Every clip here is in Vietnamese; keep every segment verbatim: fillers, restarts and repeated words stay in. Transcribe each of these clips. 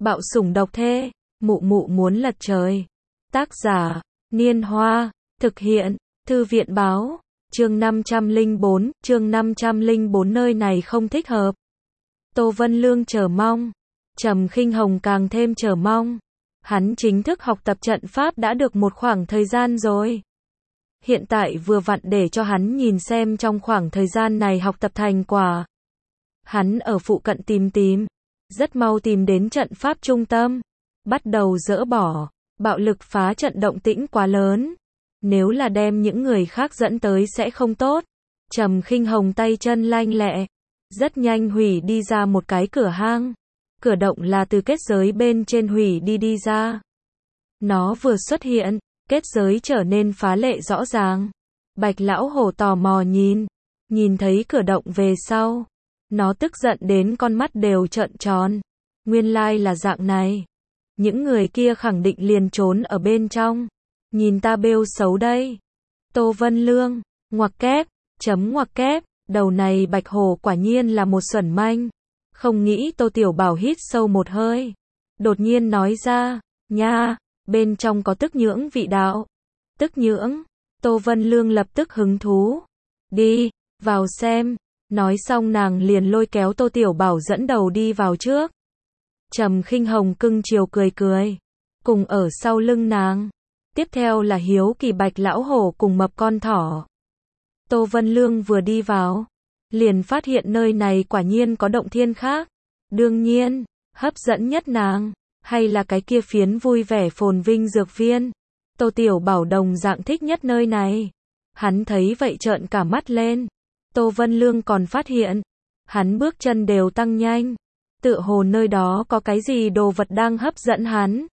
Bạo sủng độc thê, mụ mụ muốn lật trời. Tác giả, Niên Hoa, thực hiện, Thư viện báo, chương năm trăm lẻ bốn, chương năm trăm lẻ bốn nơi này không thích hợp. Tô Vân Lương chờ mong, Trầm Khinh Hồng càng thêm chờ mong. Hắn chính thức học tập trận pháp đã được một khoảng thời gian rồi. Hiện tại vừa vặn để cho hắn nhìn xem trong khoảng thời gian này học tập thành quả. Hắn ở phụ cận tìm tìm, rất mau tìm đến trận pháp trung tâm, bắt đầu dỡ bỏ, bạo lực phá trận động tĩnh quá lớn. Nếu là đem những người khác dẫn tới sẽ không tốt. Trầm Khinh Hồng tay chân lanh lẹ, rất nhanh hủy đi ra một cái cửa hang. Cửa động là từ kết giới bên trên hủy đi đi ra. Nó vừa xuất hiện, kết giới trở nên phá lệ rõ ràng. Bạch lão hổ tò mò nhìn, nhìn thấy cửa động về sau, nó tức giận đến con mắt đều trợn tròn. Nguyên lai là dạng này. Những người kia khẳng định liền trốn ở bên trong. Nhìn ta bêu xấu đây. Tô Vân Lương, ngoặc kép, chấm ngoặc kép, đầu này bạch hổ quả nhiên là một xuẩn manh. Không nghĩ Tô Tiểu Bảo hít sâu một hơi. Đột nhiên nói ra, nha, bên trong có tức nhưỡng vị đạo. Tức nhưỡng, Tô Vân Lương lập tức hứng thú. Đi, vào xem. Nói xong nàng liền lôi kéo Tô Tiểu Bảo dẫn đầu đi vào trước. Trầm Khinh Hồng cưng chiều cười cười, cùng ở sau lưng nàng. Tiếp theo là hiếu kỳ bạch lão hổ cùng mập con thỏ. Tô Vân Lương vừa đi vào, liền phát hiện nơi này quả nhiên có động thiên khác. Đương nhiên, hấp dẫn nhất nàng, hay là cái kia phiến vui vẻ phồn vinh dược viên. Tô Tiểu Bảo đồng dạng thích nhất nơi này. Hắn thấy vậy trợn cả mắt lên. Tô Vân Lương còn phát hiện, hắn bước chân đều tăng nhanh. Tựa hồ nơi đó có cái gì đồ vật đang hấp dẫn hắn.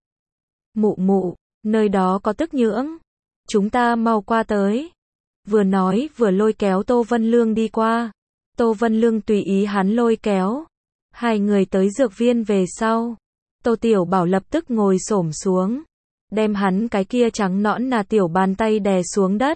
Mụ mụ, nơi đó có tức nhưỡng. Chúng ta mau qua tới. Vừa nói vừa lôi kéo Tô Vân Lương đi qua. Tô Vân Lương tùy ý hắn lôi kéo. Hai người tới dược viên về sau. Tô Tiểu Bảo lập tức ngồi xổm xuống. Đem hắn cái kia trắng nõn nà tiểu bàn tay đè xuống đất.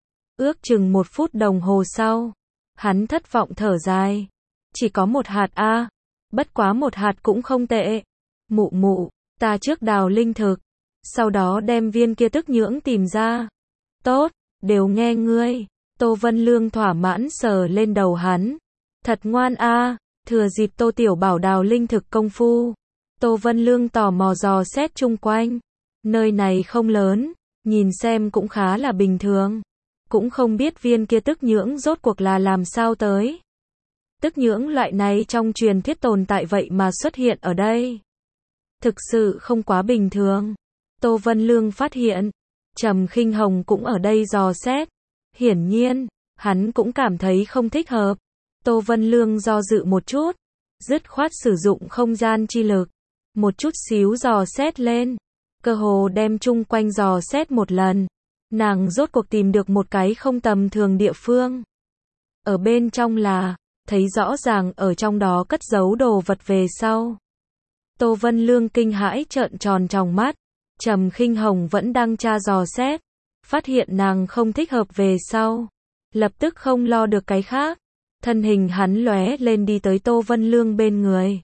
Ước chừng một phút đồng hồ sau. Hắn thất vọng thở dài. Chỉ có một hạt a, bất quá một hạt cũng không tệ. Mụ mụ, ta trước đào linh thực. Sau đó đem viên kia tức nhưỡng tìm ra. Tốt, đều nghe ngươi. Tô Vân Lương thỏa mãn sờ lên đầu hắn. Thật ngoan a. Thừa dịp Tô Tiểu Bảo đào linh thực công phu, Tô Vân Lương tò mò dò xét chung quanh. Nơi này không lớn, nhìn xem cũng khá là bình thường. Cũng không biết viên kia tức nhưỡng rốt cuộc là làm sao tới. Tức nhưỡng loại này trong truyền thuyết tồn tại vậy mà xuất hiện ở đây. Thực sự không quá bình thường. Tô Vân Lương phát hiện, Trầm Khinh Hồng cũng ở đây dò xét. Hiển nhiên, hắn cũng cảm thấy không thích hợp. Tô Vân Lương do dự một chút, dứt khoát sử dụng không gian chi lực. Một chút xíu dò xét lên, cơ hồ đem chung quanh dò xét một lần. Nàng rốt cuộc tìm được một cái không tầm thường địa phương. Ở bên trong là, thấy rõ ràng ở trong đó cất giấu đồ vật về sau. Tô Vân Lương kinh hãi trợn tròn tròng mắt. Trầm Khinh Hồng vẫn đang tra dò xét. Phát hiện nàng không thích hợp về sau. Lập tức không lo được cái khác. Thân hình hắn lóe lên đi tới Tô Vân Lương bên người.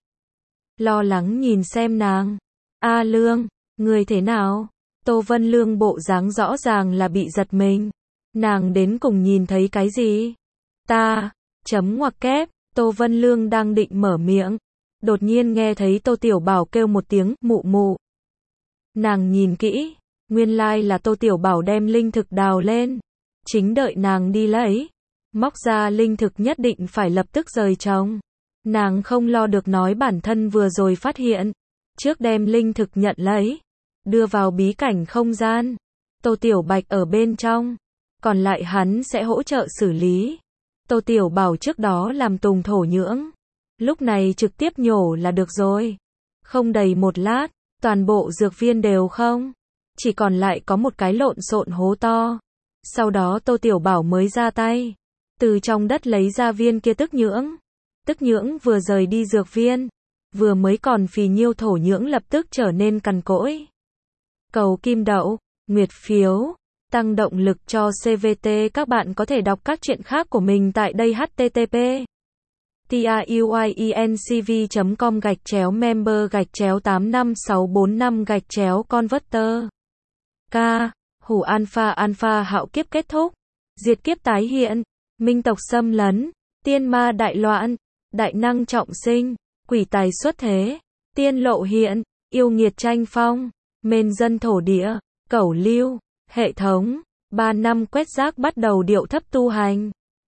Lo lắng nhìn xem nàng. A Lương, người thế nào? Tô Vân Lương bộ dáng rõ ràng là bị giật mình. Nàng đến cùng nhìn thấy cái gì? Ta, chấm ngoặc kép, Tô Vân Lương đang định mở miệng. Đột nhiên nghe thấy Tô Tiểu Bảo kêu một tiếng, mụ mụ. Nàng nhìn kỹ, nguyên lai là Tô Tiểu Bảo đem linh thực đào lên. Chính đợi nàng đi lấy. Móc ra linh thực nhất định phải lập tức rời trồng. Nàng không lo được nói bản thân vừa rồi phát hiện. Trước đem linh thực nhận lấy. Đưa vào bí cảnh không gian. Tô Tiểu Bạch ở bên trong. Còn lại hắn sẽ hỗ trợ xử lý. Tô Tiểu Bảo trước đó làm tùng thổ nhưỡng. Lúc này trực tiếp nhổ là được rồi. Không đầy một lát, toàn bộ dược viên đều không. Chỉ còn lại có một cái lộn xộn hố to. Sau đó Tô Tiểu Bảo mới ra tay. Từ trong đất lấy ra viên kia tức nhưỡng. Tức nhưỡng vừa rời đi dược viên. Vừa mới còn phì nhiêu thổ nhưỡng lập tức trở nên cằn cỗi. Cầu kim đậu, nguyệt phiếu, tăng động lực cho xê vê tê. Các bạn có thể đọc các chuyện khác của mình tại đây. H T T P tiuyiencv chấm com gạch chéo member gạch chéo tám năm sáu bốn năm gạch chéo converter. K. Hủ alpha alpha hạo kiếp kết thúc. Diệt kiếp tái hiện. Minh tộc xâm lấn. Tiên ma đại loạn. Đại năng trọng sinh. Quỷ tài xuất thế. Tiên lộ hiện. Yêu nghiệt tranh phong. Mền dân thổ địa. Cẩu lưu. Hệ thống. Ba năm quét rác bắt đầu điệu thấp tu hành.